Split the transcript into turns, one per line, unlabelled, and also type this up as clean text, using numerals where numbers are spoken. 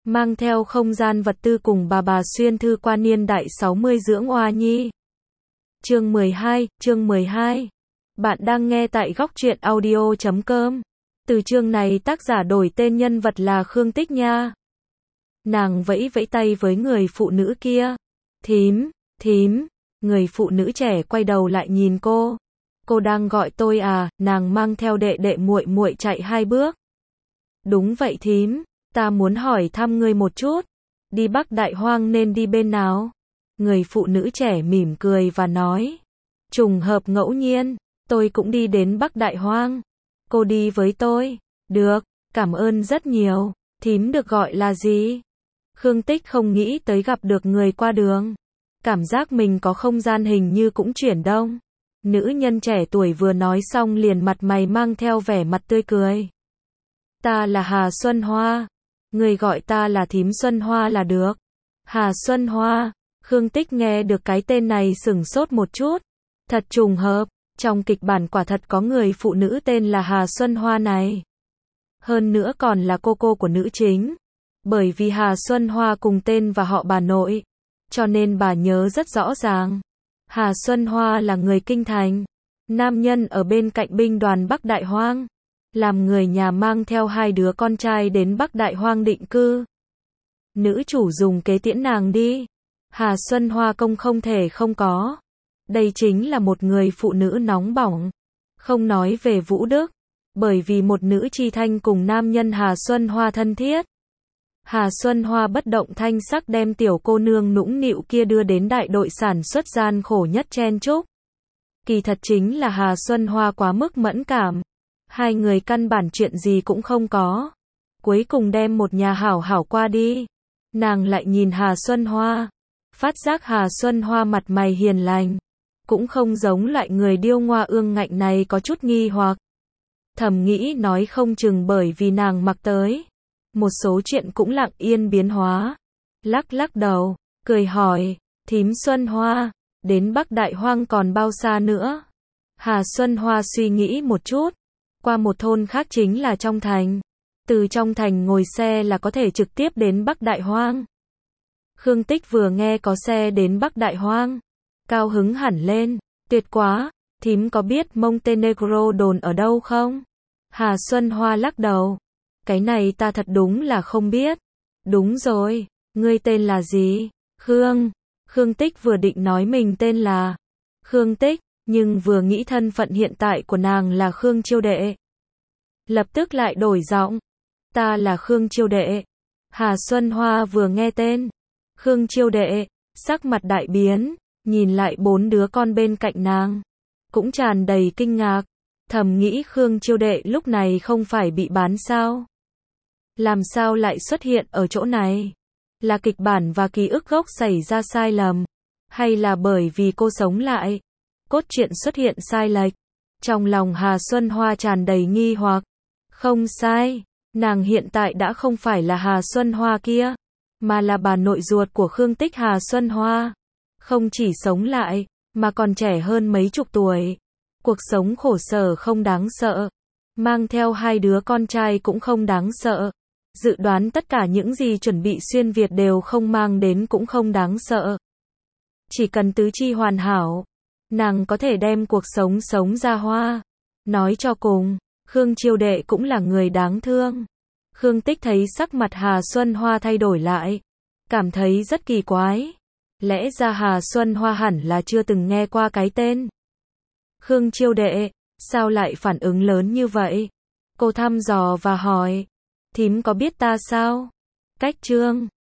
mang theo không gian vật tư cùng bà xuyên thư qua niên đại 60 dưỡng oa nhi. Chương 12. Bạn đang nghe tại góc truyện audio.com. Từ chương này tác giả đổi tên nhân vật là Khương Tích nha. Nàng vẫy vẫy tay với người phụ nữ kia. Thím. Người phụ nữ trẻ quay đầu lại nhìn cô. Cô đang gọi tôi à? Nàng mang theo đệ đệ muội muội chạy 2 bước. Đúng vậy thím, ta muốn hỏi thăm ngươi một chút. Đi Bắc Đại Hoang nên đi bên nào? Người phụ nữ trẻ mỉm cười và nói. Trùng hợp ngẫu nhiên, tôi cũng đi đến Bắc Đại Hoang. Cô đi với tôi. Được, cảm ơn rất nhiều. Thím được gọi là gì? Khương Tích không nghĩ tới gặp được người qua đường. Cảm giác mình có không gian hình như cũng chuyển động. Nữ nhân trẻ tuổi vừa nói xong liền mặt mày mang theo vẻ mặt tươi cười. Ta là Hà Xuân Hoa. Người gọi ta là thím Xuân Hoa là được. Hà Xuân Hoa. Khương Tích nghe được cái tên này sửng sốt một chút. Thật trùng hợp, trong kịch bản quả thật có người phụ nữ tên là Hà Xuân Hoa này. Hơn nữa còn là cô của nữ chính. Bởi vì Hà Xuân Hoa cùng tên và họ bà nội, cho nên bà nhớ rất rõ ràng. Hà Xuân Hoa là người Kinh Thành, nam nhân ở bên cạnh binh đoàn Bắc Đại Hoang, làm người nhà mang theo 2 đứa con trai đến Bắc Đại Hoang định cư. Nữ chủ dùng kế tiễn nàng đi. Hà Xuân Hoa không thể không có. Đây chính là một người phụ nữ nóng bỏng. Không nói về Vũ Đức, bởi vì một nữ chi thanh cùng nam nhân Hà Xuân Hoa thân thiết. Hà Xuân Hoa bất động thanh sắc đem tiểu cô nương nũng nịu kia đưa đến đại đội sản xuất gian khổ nhất chen chúc. Kỳ thật chính là Hà Xuân Hoa quá mức mẫn cảm. 2 người căn bản chuyện gì cũng không có. Cuối cùng đem một nhà hảo qua đi. Nàng lại nhìn Hà Xuân Hoa. Phát giác Hà Xuân Hoa mặt mày hiền lành. Cũng không giống loại người điêu ngoa ương ngạnh này có chút nghi hoặc. Thầm nghĩ nói không chừng bởi vì nàng mặc tới. Một số chuyện cũng lặng yên biến hóa. Lắc đầu, cười hỏi, thím Xuân Hoa, đến Bắc Đại Hoang còn bao xa nữa? Hà Xuân Hoa suy nghĩ một chút. Qua một thôn khác chính là trong thành. Từ trong thành ngồi xe là có thể trực tiếp đến Bắc Đại Hoang. Khương Tích vừa nghe có xe đến Bắc Đại Hoang, cao hứng hẳn lên. Tuyệt quá, thím có biết Montenegro đồn ở đâu không? Hà Xuân Hoa lắc đầu. Cái này ta thật đúng là không biết. Đúng rồi, ngươi tên là gì? Khương Tích vừa định nói mình tên là Khương Tích, nhưng vừa nghĩ thân phận hiện tại của nàng là Khương Chiêu Đệ. Lập tức lại đổi giọng. Ta là Khương Chiêu Đệ. Hà Xuân Hoa vừa nghe tên Khương Chiêu Đệ, sắc mặt đại biến, nhìn lại 4 đứa con bên cạnh nàng. Cũng tràn đầy kinh ngạc. Thầm nghĩ Khương Chiêu Đệ lúc này không phải bị bán sao? Làm sao lại xuất hiện ở chỗ này? Là kịch bản và ký ức gốc xảy ra sai lầm? Hay là bởi vì cô sống lại? Cốt truyện xuất hiện sai lệch? Trong lòng Hà Xuân Hoa tràn đầy nghi hoặc. Không sai, nàng hiện tại đã không phải là Hà Xuân Hoa kia, mà là bà nội ruột của Khương Tích Hà Xuân Hoa. Không chỉ sống lại, mà còn trẻ hơn mấy chục tuổi. Cuộc sống khổ sở không đáng sợ. Mang theo 2 đứa con trai cũng không đáng sợ. Dự đoán tất cả những gì chuẩn bị xuyên Việt đều không mang đến cũng không đáng sợ. Chỉ cần tứ chi hoàn hảo, nàng có thể đem cuộc sống sống ra hoa. Nói cho cùng, Khương Chiêu Đệ cũng là người đáng thương. Khương Tích thấy sắc mặt Hà Xuân Hoa thay đổi lại, cảm thấy rất kỳ quái. Lẽ ra Hà Xuân Hoa hẳn là chưa từng nghe qua cái tên Khương Chiêu Đệ, sao lại phản ứng lớn như vậy? Cô thăm dò và hỏi, thím có biết ta sao? Cách chương